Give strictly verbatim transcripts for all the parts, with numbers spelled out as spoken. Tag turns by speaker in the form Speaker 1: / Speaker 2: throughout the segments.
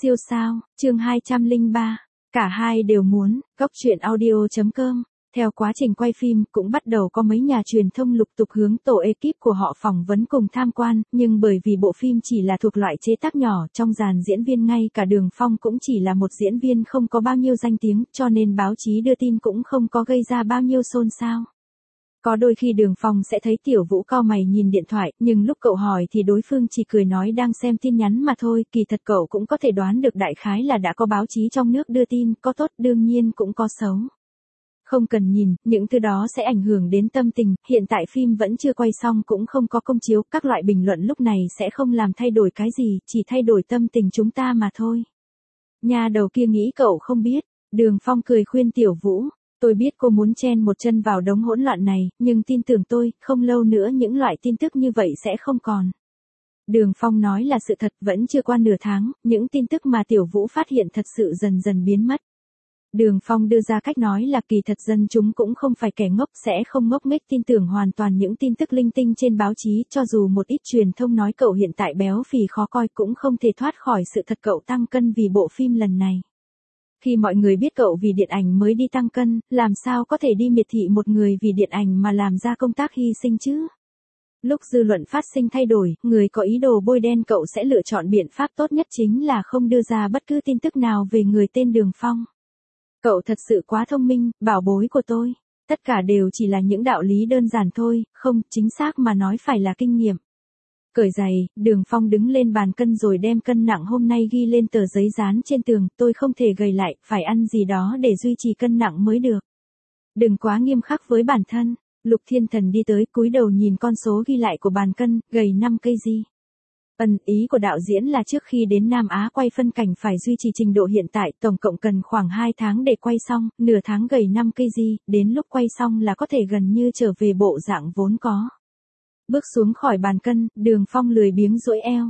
Speaker 1: Siêu sao, chương hai trăm lẻ ba. Cả hai đều muốn, Cóc truyện audio chấm com. Theo quá trình quay phim, cũng bắt đầu có mấy nhà truyền thông lục tục hướng tổ ekip của họ phỏng vấn cùng tham quan, nhưng bởi vì bộ phim chỉ là thuộc loại chế tác nhỏ, trong dàn diễn viên ngay cả Đường Phong cũng chỉ là một diễn viên không có bao nhiêu danh tiếng, cho nên báo chí đưa tin cũng không có gây ra bao nhiêu xôn xao. Có đôi khi Đường Phong sẽ thấy Tiểu Vũ cau mày nhìn điện thoại, nhưng lúc cậu hỏi thì đối phương chỉ cười nói đang xem tin nhắn mà thôi, kỳ thật cậu cũng có thể đoán được đại khái là đã có báo chí trong nước đưa tin, có tốt đương nhiên cũng có xấu. Không cần nhìn, những thứ đó sẽ ảnh hưởng đến tâm tình, hiện tại phim vẫn chưa quay xong cũng không có công chiếu, các loại bình luận lúc này sẽ không làm thay đổi cái gì, chỉ thay đổi tâm tình chúng ta mà thôi. Nhà đầu kia nghĩ cậu không biết, Đường Phong cười khuyên Tiểu Vũ. Tôi biết cô muốn chen một chân vào đống hỗn loạn này, nhưng tin tưởng tôi, không lâu nữa những loại tin tức như vậy sẽ không còn. Đường Phong nói là sự thật, vẫn chưa qua nửa tháng, những tin tức mà Tiểu Vũ phát hiện thật sự dần dần biến mất. Đường Phong đưa ra cách nói là kỳ thật dân chúng cũng không phải kẻ ngốc, sẽ không ngốc nghếch tin tưởng hoàn toàn những tin tức linh tinh trên báo chí, cho dù một ít truyền thông nói cậu hiện tại béo phì khó coi cũng không thể thoát khỏi sự thật cậu tăng cân vì bộ phim lần này. Khi mọi người biết cậu vì điện ảnh mới đi tăng cân, làm sao có thể đi miệt thị một người vì điện ảnh mà làm ra công tác hy sinh chứ? Lúc dư luận phát sinh thay đổi, người có ý đồ bôi đen cậu sẽ lựa chọn biện pháp tốt nhất chính là không đưa ra bất cứ tin tức nào về người tên Đường Phong. Cậu thật sự quá thông minh, bảo bối của tôi. Tất cả đều chỉ là những đạo lý đơn giản thôi, không, chính xác mà nói phải là kinh nghiệm. Cởi giày, Đường Phong đứng lên bàn cân rồi đem cân nặng hôm nay ghi lên tờ giấy dán trên tường, tôi không thể gầy lại, phải ăn gì đó để duy trì cân nặng mới được. Đừng quá nghiêm khắc với bản thân. Lục Thiên Thần đi tới cúi đầu nhìn con số ghi lại của bàn cân, gầy năm ki lô gam. Ân, ý của đạo diễn là trước khi đến Nam Á quay phân cảnh phải duy trì trình độ hiện tại, tổng cộng cần khoảng hai tháng để quay xong, nửa tháng gầy năm ki lô gam, đến lúc quay xong là có thể gần như trở về bộ dạng vốn có. Bước xuống khỏi bàn cân, Đường Phong lười biếng duỗi eo.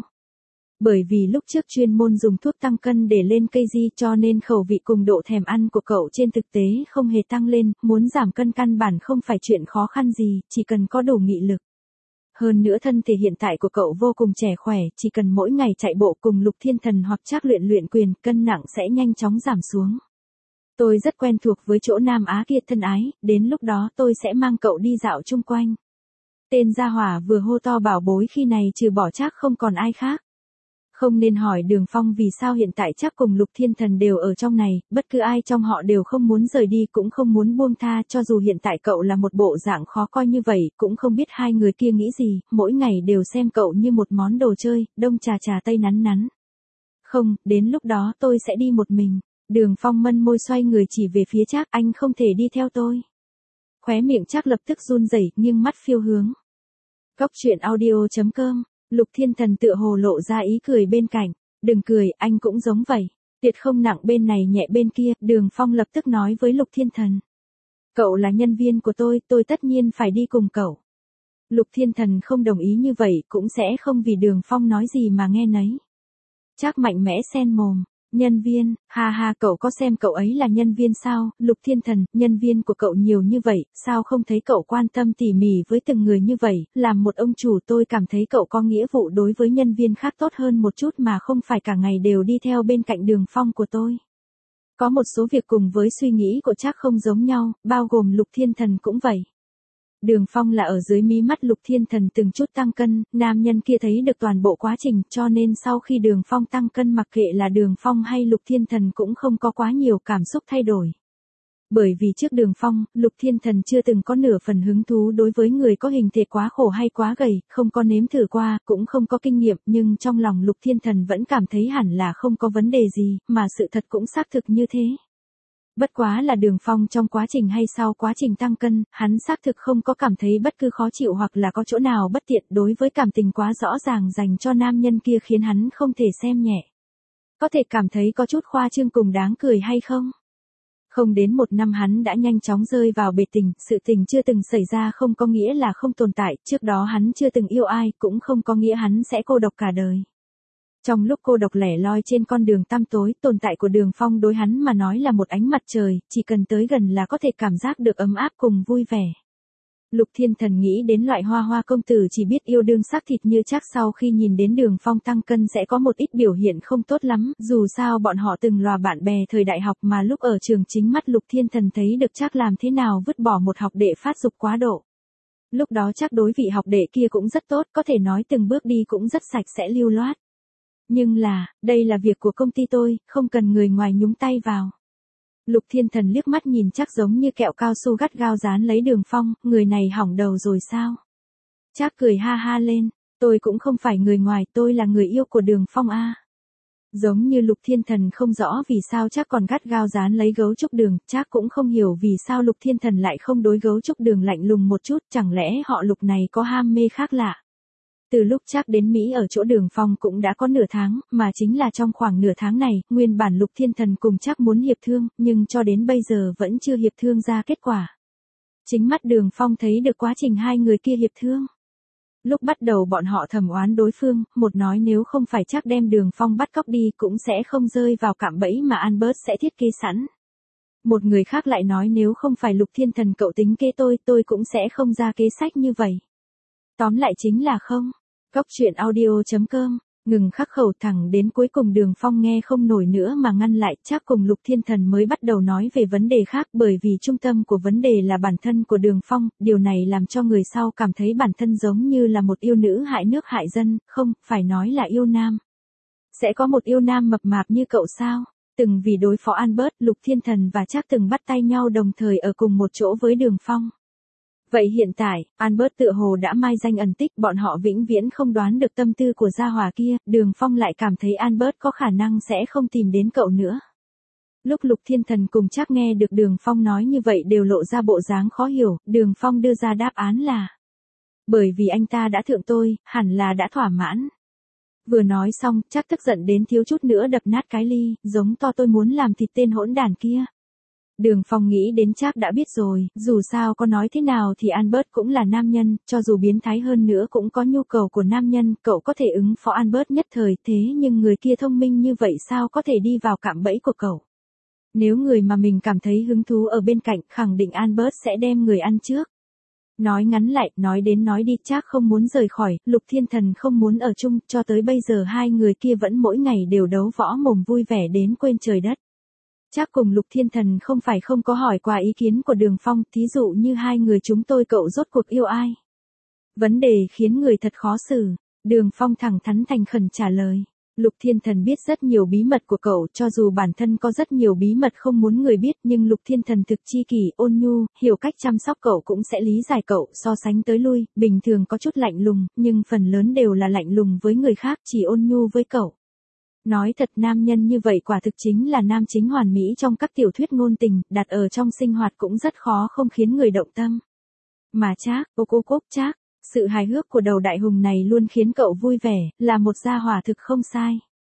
Speaker 1: Bởi vì lúc trước chuyên môn dùng thuốc tăng cân để lên cây di cho nên khẩu vị cùng độ thèm ăn của cậu trên thực tế không hề tăng lên, muốn giảm cân căn bản không phải chuyện khó khăn gì, chỉ cần có đủ nghị lực. Hơn nữa thân thể hiện tại của cậu vô cùng trẻ khỏe, chỉ cần mỗi ngày chạy bộ cùng Lục Thiên Thần hoặc Trác luyện luyện quyền, cân nặng sẽ nhanh chóng giảm xuống. Tôi rất quen thuộc với chỗ Nam Á kia thân ái, đến lúc đó tôi sẽ mang cậu đi dạo chung quanh. Tên gia hỏa vừa hô to bảo bối khi này trừ bỏ Trác không còn ai khác. Không nên hỏi Đường Phong vì sao hiện tại Trác cùng Lục Thiên Thần đều ở trong này, bất cứ ai trong họ đều không muốn rời đi cũng không muốn buông tha, cho dù hiện tại cậu là một bộ dạng khó coi như vậy, cũng không biết hai người kia nghĩ gì, mỗi ngày đều xem cậu như một món đồ chơi, đông trà trà tây nắn nắn. Không, đến lúc đó tôi sẽ đi một mình. Đường Phong mân môi xoay người chỉ về phía Trác, anh không thể đi theo tôi. Khóe miệng Trác lập tức run rẩy, nghiêng mắt phiêu hướng. Cóc truyện audio chấm com. Lục Thiên Thần tựa hồ lộ ra ý cười bên cạnh. Đừng cười, anh cũng giống vậy. Tuyệt không nặng bên này nhẹ bên kia, Đường Phong lập tức nói với Lục Thiên Thần. Cậu là nhân viên của tôi, tôi tất nhiên phải đi cùng cậu. Lục Thiên Thần không đồng ý như vậy, cũng sẽ không vì Đường Phong nói gì mà nghe nấy. Trác mạnh mẽ xen mồm. Nhân viên, ha ha, cậu có xem cậu ấy là nhân viên sao? Lục Thiên Thần, nhân viên của cậu nhiều như vậy, sao không thấy cậu quan tâm tỉ mỉ với từng người như vậy? Làm một ông chủ tôi cảm thấy cậu có nghĩa vụ đối với nhân viên khác tốt hơn một chút mà không phải cả ngày đều đi theo bên cạnh Đường Phong của tôi. Có một số việc cùng với suy nghĩ của Trác không giống nhau, bao gồm Lục Thiên Thần cũng vậy. Đường Phong là ở dưới mí mắt Lục Thiên Thần từng chút tăng cân, nam nhân kia thấy được toàn bộ quá trình, cho nên sau khi Đường Phong tăng cân mặc kệ là Đường Phong hay Lục Thiên Thần cũng không có quá nhiều cảm xúc thay đổi. Bởi vì trước Đường Phong, Lục Thiên Thần chưa từng có nửa phần hứng thú đối với người có hình thể quá khổ hay quá gầy, không có nếm thử qua, cũng không có kinh nghiệm, nhưng trong lòng Lục Thiên Thần vẫn cảm thấy hẳn là không có vấn đề gì, mà sự thật cũng xác thực như thế. Bất quá là Đường Phong trong quá trình hay sau quá trình tăng cân, hắn xác thực không có cảm thấy bất cứ khó chịu hoặc là có chỗ nào bất tiện, đối với cảm tình quá rõ ràng dành cho nam nhân kia khiến hắn không thể xem nhẹ. Có thể cảm thấy có chút khoa trương cùng đáng cười hay không? Không đến một năm hắn đã nhanh chóng rơi vào bể tình, sự tình chưa từng xảy ra không có nghĩa là không tồn tại, trước đó hắn chưa từng yêu ai, cũng không có nghĩa hắn sẽ cô độc cả đời. Trong lúc cô độc lẻ loi trên con đường tăm tối, tồn tại của Đường Phong đối hắn mà nói là một ánh mặt trời, chỉ cần tới gần là có thể cảm giác được ấm áp cùng vui vẻ. Lục Thiên Thần nghĩ đến loại hoa hoa công tử chỉ biết yêu đương xác thịt như chắc sau khi nhìn đến Đường Phong tăng cân sẽ có một ít biểu hiện không tốt lắm, dù sao bọn họ từng là bạn bè thời đại học mà lúc ở trường chính mắt Lục Thiên Thần thấy được chắc làm thế nào vứt bỏ một học đệ phát dục quá độ. Lúc đó chắc đối vị học đệ kia cũng rất tốt, có thể nói từng bước đi cũng rất sạch sẽ lưu loát. Nhưng là, đây là việc của công ty tôi, không cần người ngoài nhúng tay vào. Lục Thiên Thần liếc mắt nhìn chắc giống như kẹo cao su gắt gao dán lấy Đường Phong, người này hỏng đầu rồi sao? Chắc cười ha ha lên, tôi cũng không phải người ngoài, tôi là người yêu của Đường Phong a. Giống như Lục Thiên Thần không rõ vì sao chắc còn gắt gao dán lấy Gấu Trúc Đường, chắc cũng không hiểu vì sao Lục Thiên Thần lại không đối Gấu Trúc Đường lạnh lùng một chút, chẳng lẽ họ Lục này có ham mê khác lạ. Từ lúc chắc đến Mỹ ở chỗ Đường Phong cũng đã có nửa tháng, mà chính là trong khoảng nửa tháng này, nguyên bản Lục Thiên Thần cùng chắc muốn hiệp thương, nhưng cho đến bây giờ vẫn chưa hiệp thương ra kết quả. Chính mắt Đường Phong thấy được quá trình hai người kia hiệp thương. Lúc bắt đầu bọn họ thầm oán đối phương, một nói nếu không phải chắc đem Đường Phong bắt cóc đi cũng sẽ không rơi vào cạm bẫy mà Albert sẽ thiết kế sẵn. Một người khác lại nói nếu không phải Lục Thiên Thần cậu tính kế tôi, tôi cũng sẽ không ra kế sách như vậy. Tóm lại chính là không. Cốc truyện audio chấm com, ngừng khắc khẩu thẳng đến cuối cùng Đường Phong nghe không nổi nữa mà ngăn lại, chắc cùng Lục Thiên Thần mới bắt đầu nói về vấn đề khác bởi vì trung tâm của vấn đề là bản thân của Đường Phong, điều này làm cho người sau cảm thấy bản thân giống như là một yêu nữ hại nước hại dân, không, phải nói là yêu nam. Sẽ có một yêu nam mập mạp như cậu sao? Từng vì đối phó Albert, Lục Thiên Thần và chắc từng bắt tay nhau đồng thời ở cùng một chỗ với Đường Phong. Vậy hiện tại, Albert tựa hồ đã mai danh ẩn tích, bọn họ vĩnh viễn không đoán được tâm tư của gia hỏa kia, Đường Phong lại cảm thấy Albert có khả năng sẽ không tìm đến cậu nữa. Lúc Lục Thiên Thần cùng chắc nghe được Đường Phong nói như vậy đều lộ ra bộ dáng khó hiểu, Đường Phong đưa ra đáp án là bởi vì anh ta đã thượng tôi, hẳn là đã thỏa mãn. Vừa nói xong, chắc tức giận đến thiếu chút nữa đập nát cái ly, giống to tôi muốn làm thịt tên hỗn đản kia. Đường Phong nghĩ đến chắc đã biết rồi, dù sao có nói thế nào thì Albert cũng là nam nhân, cho dù biến thái hơn nữa cũng có nhu cầu của nam nhân, cậu có thể ứng phó Albert nhất thời, thế nhưng người kia thông minh như vậy sao có thể đi vào cạm bẫy của cậu. Nếu người mà mình cảm thấy hứng thú ở bên cạnh, khẳng định Albert sẽ đem người ăn trước. Nói ngắn lại, nói đến nói đi chắc không muốn rời khỏi, Lục Thiên Thần không muốn ở chung, cho tới bây giờ hai người kia vẫn mỗi ngày đều đấu võ mồm vui vẻ đến quên trời đất. Chắc cùng Lục Thiên Thần không phải không có hỏi qua ý kiến của Đường Phong, thí dụ như hai người chúng tôi cậu rốt cuộc yêu ai. Vấn đề khiến người thật khó xử, Đường Phong thẳng thắn thành khẩn trả lời. Lục Thiên Thần biết rất nhiều bí mật của cậu, cho dù bản thân có rất nhiều bí mật không muốn người biết, nhưng Lục Thiên Thần thực chi kỷ, ôn nhu, hiểu cách chăm sóc cậu cũng sẽ lý giải cậu, so sánh tới lui, bình thường có chút lạnh lùng, nhưng phần lớn đều là lạnh lùng với người khác, chỉ ôn nhu với cậu. Nói thật nam nhân như vậy quả thực chính là nam chính hoàn mỹ trong các tiểu thuyết ngôn tình, đặt ở trong sinh hoạt cũng rất khó không khiến người động tâm. Mà Trác, ô cô cốc Trác, sự hài hước của đầu đại hùng này luôn khiến cậu vui vẻ, là một gia hỏa thực không sai.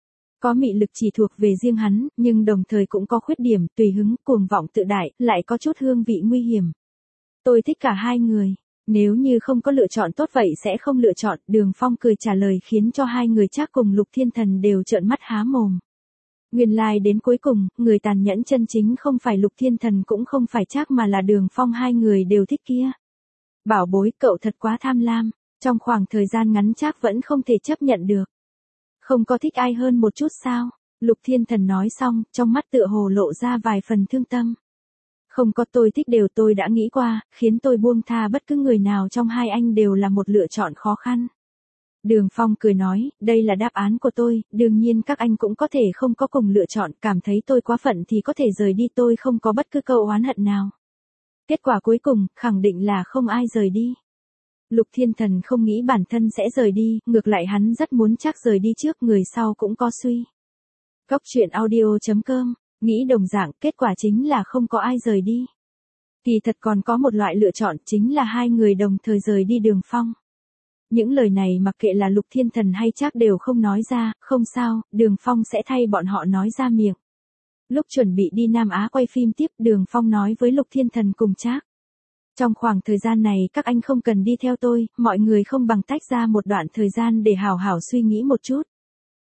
Speaker 1: Có mị lực chỉ thuộc về riêng hắn, nhưng đồng thời cũng có khuyết điểm, tùy hứng, cuồng vọng tự đại, lại có chút hương vị nguy hiểm. Tôi thích cả hai người. Nếu như không có lựa chọn tốt vậy sẽ không lựa chọn, Đường Phong cười trả lời khiến cho hai người chắc cùng Lục Thiên Thần đều trợn mắt há mồm. Nguyên lai like đến cuối cùng, người tàn nhẫn chân chính không phải Lục Thiên Thần cũng không phải chắc mà là Đường Phong, hai người đều thích kia. Bảo bối, cậu thật quá tham lam, trong khoảng thời gian ngắn chắc vẫn không thể chấp nhận được. Không có thích ai hơn một chút sao? Lục Thiên Thần nói xong, trong mắt tựa hồ lộ ra vài phần thương tâm. Không có, tôi thích đều tôi đã nghĩ qua, khiến tôi buông tha bất cứ người nào trong hai anh đều là một lựa chọn khó khăn. Đường Phong cười nói, đây là đáp án của tôi, đương nhiên các anh cũng có thể không có cùng lựa chọn, cảm thấy tôi quá phận thì có thể rời đi, tôi không có bất cứ câu oán hận nào. Kết quả cuối cùng, khẳng định là không ai rời đi. Lục Thiên Thần không nghĩ bản thân sẽ rời đi, ngược lại hắn rất muốn chắc rời đi trước, người sau cũng có suy. Cốc truyện audio chấm com, nghĩ đồng dạng, kết quả chính là không có ai rời đi. Kỳ thật còn có một loại lựa chọn, chính là hai người đồng thời rời đi Đường Phong. Những lời này mặc kệ là Lục Thiên Thần hay chắc đều không nói ra, không sao, Đường Phong sẽ thay bọn họ nói ra miệng. Lúc chuẩn bị đi Nam Á quay phim tiếp, Đường Phong nói với Lục Thiên Thần cùng Trác. Trong khoảng thời gian này các anh không cần đi theo tôi, mọi người không bằng tách ra một đoạn thời gian để hào hảo suy nghĩ một chút.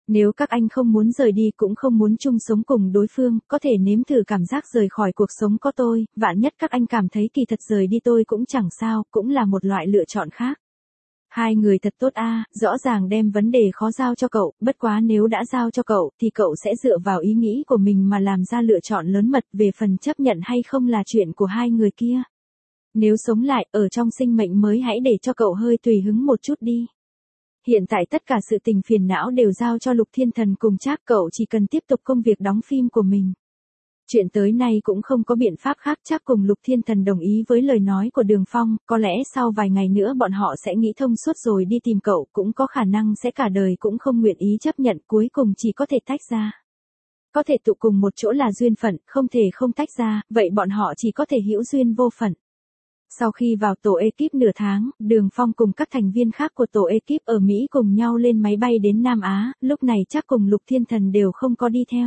Speaker 1: Nếu các anh không muốn rời đi cũng không muốn chung sống cùng đối phương, có thể nếm thử cảm giác rời khỏi cuộc sống có tôi, vạn nhất các anh cảm thấy kỳ thật rời đi tôi cũng chẳng sao, cũng là một loại lựa chọn khác. Hai người thật tốt a, rõ ràng đem vấn đề khó giao cho cậu, bất quá nếu đã giao cho cậu, thì cậu sẽ dựa vào ý nghĩ của mình mà làm ra lựa chọn lớn mật, về phần chấp nhận hay không là chuyện của hai người kia. Nếu sống lại, ở trong sinh mệnh mới hãy để cho cậu hơi tùy hứng một chút đi. Hiện tại tất cả sự tình phiền não đều giao cho Lục Thiên Thần cùng Trác, cậu chỉ cần tiếp tục công việc đóng phim của mình. Chuyện tới nay cũng không có biện pháp khác, Trác cùng Lục Thiên Thần đồng ý với lời nói của Đường Phong, có lẽ sau vài ngày nữa bọn họ sẽ nghĩ thông suốt rồi đi tìm cậu, cũng có khả năng sẽ cả đời cũng không nguyện ý chấp nhận, cuối cùng chỉ có thể tách ra. Có thể tụ cùng một chỗ là duyên phận, không thể không tách ra, vậy bọn họ chỉ có thể hữu duyên vô phận. Sau khi vào tổ ekip nửa tháng, Đường Phong cùng các thành viên khác của tổ ekip ở Mỹ cùng nhau lên máy bay đến Nam Á, lúc này Trác cùng Lục Thiên Thần đều không có đi theo.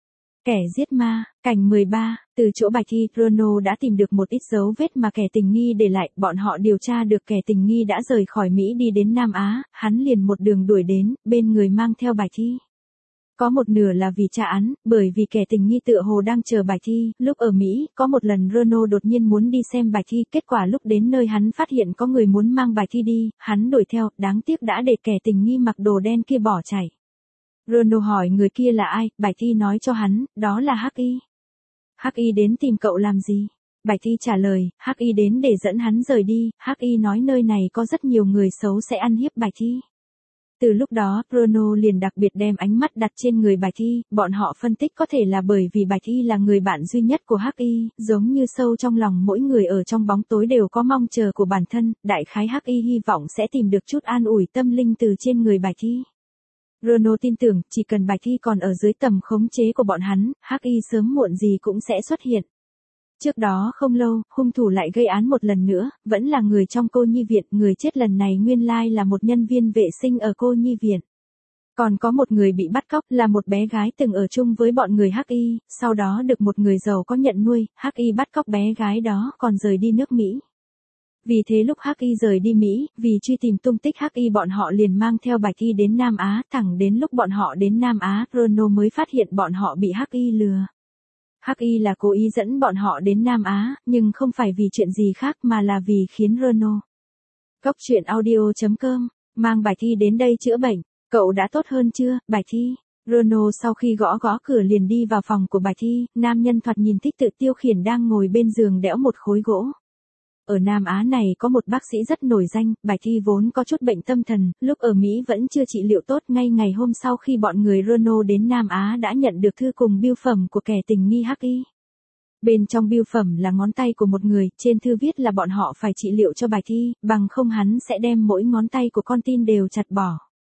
Speaker 1: Kẻ giết ma, cảnh mười ba, từ chỗ Bạch Thi, Bruno đã tìm được một ít dấu vết mà kẻ tình nghi để lại, bọn họ điều tra được kẻ tình nghi đã rời khỏi Mỹ đi đến Nam Á, hắn liền một đường đuổi đến, bên người mang theo Bạch Thi. Có một nửa là vì tra án, bởi vì kẻ tình nghi tựa hồ đang chờ Bạch Thi, lúc ở Mỹ, có một lần Bruno đột nhiên muốn đi xem Bạch Thi, kết quả lúc đến nơi hắn phát hiện có người muốn mang Bạch Thi đi, hắn đuổi theo, đáng tiếc đã để kẻ tình nghi mặc đồ đen kia bỏ chạy. Bruno hỏi người kia là ai, Bạch Thi nói cho hắn, đó là Hắc Y. Hắc Y đến tìm cậu làm gì? Bạch Thi trả lời, Hắc Y đến để dẫn hắn rời đi, Hắc Y nói nơi này có rất nhiều người xấu sẽ ăn hiếp Bạch Thi. Từ lúc đó, Bruno liền đặc biệt đem ánh mắt đặt trên người Bạch Thi, bọn họ phân tích có thể là bởi vì Bạch Thi là người bạn duy nhất của Hắc Y, giống như sâu trong lòng mỗi người ở trong bóng tối đều có mong chờ của bản thân, đại khái Hắc Y hy vọng sẽ tìm được chút an ủi tâm linh từ trên người Bạch Thi. Bruno tin tưởng, chỉ cần Bạch Thi còn ở dưới tầm khống chế của bọn hắn, Hắc Y sớm muộn gì cũng sẽ xuất hiện. Trước đó không lâu, hung thủ lại gây án một lần nữa, vẫn là người trong cô nhi viện, người chết lần này nguyên lai là một nhân viên vệ sinh ở cô nhi viện. Còn có một người bị bắt cóc là một bé gái từng ở chung với bọn người Hắc Y, sau đó được một người giàu có nhận nuôi, Hắc Y bắt cóc bé gái đó còn rời đi nước Mỹ. Vì thế lúc Hắc Y rời đi Mỹ, vì truy tìm tung tích Hắc Y bọn họ liền mang theo Bạch Thi đến Nam Á, thẳng đến lúc bọn họ đến Nam Á, Bruno mới phát hiện bọn họ bị Hắc Y lừa. Hắc Y là cố ý dẫn bọn họ đến Nam Á, nhưng không phải vì chuyện gì khác mà là vì khiến Bruno. Góc truyện audio chấm com, mang Bạch Thi đến đây chữa bệnh, cậu đã tốt hơn chưa, Bạch Thi? Bruno sau khi gõ gõ cửa liền đi vào phòng của Bạch Thi, nam nhân thoạt nhìn thích tự tiêu khiển đang ngồi bên giường đẽo một khối gỗ. Ở Nam Á này có một bác sĩ rất nổi danh, Bạch Thi vốn có chút bệnh tâm thần, lúc ở Mỹ vẫn chưa trị liệu tốt, ngay ngày hôm sau khi bọn người Bruno đến Nam Á đã nhận được thư cùng bưu phẩm của kẻ tình nghi Hắc Y. Bên trong bưu phẩm là ngón tay của một người, trên thư viết là bọn họ phải trị liệu cho Bạch Thi, bằng không hắn sẽ đem mỗi ngón tay của con tin đều chặt bỏ.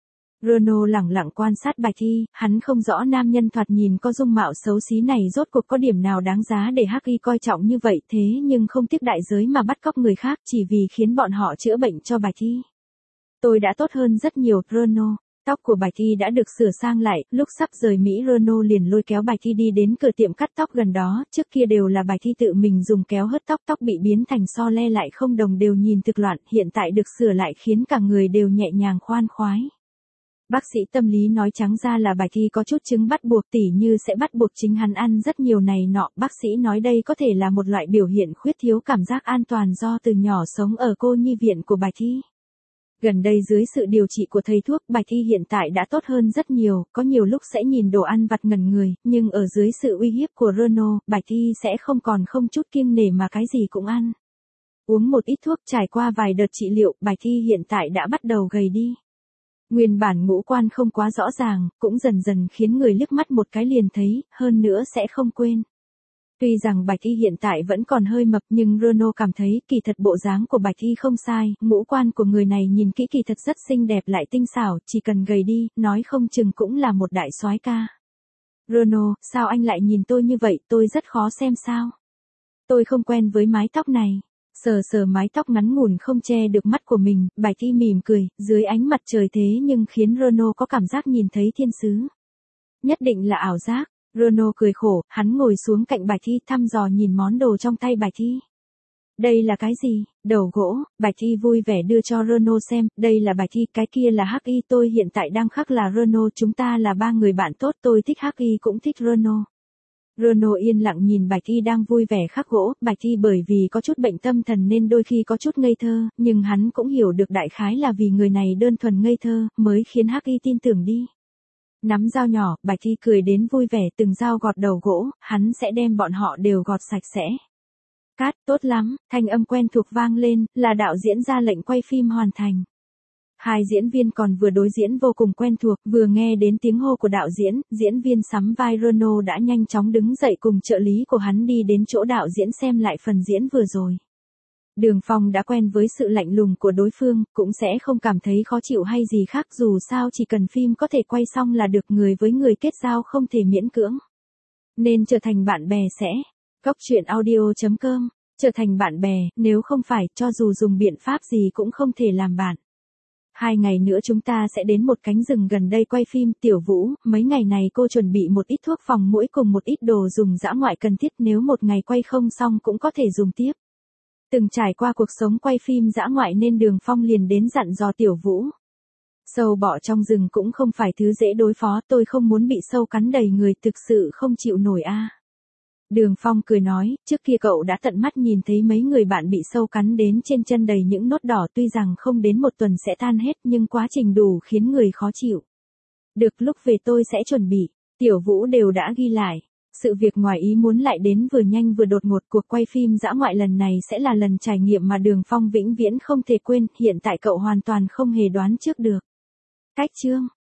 Speaker 1: Bruno lẳng lặng quan sát Bạch Thi, hắn không rõ nam nhân thoạt nhìn có dung mạo xấu xí này rốt cuộc có điểm nào đáng giá để Hắc Y coi trọng như vậy, thế nhưng không tiếc đại giới mà bắt cóc người khác chỉ vì khiến bọn họ chữa bệnh cho Bạch Thi. Tôi đã tốt hơn rất nhiều, Bruno. Tóc của Bạch Thi đã được sửa sang lại, lúc sắp rời Mỹ Bruno liền lôi kéo Bạch Thi đi đến cửa tiệm cắt tóc gần đó, trước kia đều là Bạch Thi tự mình dùng kéo hớt tóc, tóc bị biến thành so le lại không đồng đều nhìn thực loạn, hiện tại được sửa lại khiến cả người đều nhẹ nhàng khoan khoái. Bác sĩ tâm lý nói trắng ra là Bạch Thi có chút chứng bắt buộc, tỉ như sẽ bắt buộc chính hắn ăn rất nhiều này nọ, bác sĩ nói đây có thể là một loại biểu hiện khuyết thiếu cảm giác an toàn do từ nhỏ sống ở cô nhi viện của Bạch Thi. Gần đây dưới sự điều trị của thầy thuốc, Bạch Thi hiện tại đã tốt hơn rất nhiều, có nhiều lúc sẽ nhìn đồ ăn vặt ngẩn người, nhưng ở dưới sự uy hiếp của Bruno, Bạch Thi sẽ không còn không chút kiêng nể mà cái gì cũng ăn. Uống một ít thuốc, trải qua vài đợt trị liệu, Bạch Thi hiện tại đã bắt đầu gầy đi. Nguyên bản ngũ quan không quá rõ ràng, cũng dần dần khiến người liếc mắt một cái liền thấy, hơn nữa sẽ không quên. Tuy rằng Bạch Thi hiện tại vẫn còn hơi mập nhưng Bruno cảm thấy kỳ thật bộ dáng của Bạch Thi không sai, ngũ quan của người này nhìn kỹ kỳ thật rất xinh đẹp lại tinh xảo, chỉ cần gầy đi, nói không chừng cũng là một đại soái ca. Bruno, sao anh lại nhìn tôi như vậy, tôi rất khó xem sao? Tôi không quen với mái tóc này. Sờ sờ mái tóc ngắn ngủn không che được mắt của mình, Bạch Thi mỉm cười, dưới ánh mặt trời thế nhưng khiến Bruno có cảm giác nhìn thấy thiên sứ. Nhất định là ảo giác. Bruno cười khổ, hắn ngồi xuống cạnh Bạch Thi thăm dò nhìn món đồ trong tay Bạch Thi. Đây là cái gì? Đầu gỗ, Bạch Y vui vẻ đưa cho Renault xem, đây là Bạch Y, cái kia là Hắc Y, tôi hiện tại đang khắc là Renault, chúng ta là ba người bạn tốt, tôi thích Hắc Y cũng thích Renault. Renault yên lặng nhìn Bạch Y đang vui vẻ khắc gỗ, Bạch Y bởi vì có chút bệnh tâm thần nên đôi khi có chút ngây thơ, nhưng hắn cũng hiểu được đại khái là vì người này đơn thuần ngây thơ, mới khiến Hắc Y tin tưởng đi. Nắm dao nhỏ, Bạch Y cười đến vui vẻ, từng dao gọt đầu gỗ, hắn sẽ đem bọn họ đều gọt sạch sẽ. Cát, tốt lắm, thanh âm quen thuộc vang lên, là đạo diễn ra lệnh quay phim hoàn thành. Hai diễn viên còn vừa đối diễn vô cùng quen thuộc, vừa nghe đến tiếng hô của đạo diễn, diễn viên sắm vai Renault đã nhanh chóng đứng dậy cùng trợ lý của hắn đi đến chỗ đạo diễn xem lại phần diễn vừa rồi. Đường Phong đã quen với sự lạnh lùng của đối phương, cũng sẽ không cảm thấy khó chịu hay gì khác, dù sao chỉ cần phim có thể quay xong là được, người với người kết giao không thể miễn cưỡng. Nên trở thành bạn bè sẽ. Cốc truyện audio chấm com, trở thành bạn bè, nếu không phải, cho dù dùng biện pháp gì cũng không thể làm bạn. Hai ngày nữa chúng ta sẽ đến một cánh rừng gần đây quay phim, Tiểu Vũ, mấy ngày này cô chuẩn bị một ít thuốc phòng muỗi cùng một ít đồ dùng dã ngoại cần thiết, nếu một ngày quay không xong cũng có thể dùng tiếp. Từng trải qua cuộc sống quay phim dã ngoại nên Đường Phong liền đến dặn dò Tiểu Vũ. Sâu bọ trong rừng cũng không phải thứ dễ đối phó, tôi không muốn bị sâu cắn đầy người, thực sự không chịu nổi a. À. Đường Phong cười nói, trước kia cậu đã tận mắt nhìn thấy mấy người bạn bị sâu cắn đến trên chân đầy những nốt đỏ, tuy rằng không đến một tuần sẽ tan hết nhưng quá trình đủ khiến người khó chịu. Được, lúc về tôi sẽ chuẩn bị, Tiểu Vũ đều đã ghi lại. Sự việc ngoài ý muốn lại đến vừa nhanh vừa đột ngột, cuộc quay phim dã ngoại lần này sẽ là lần trải nghiệm mà Đường Phong vĩnh viễn không thể quên, hiện tại cậu hoàn toàn không hề đoán trước được. Cách chương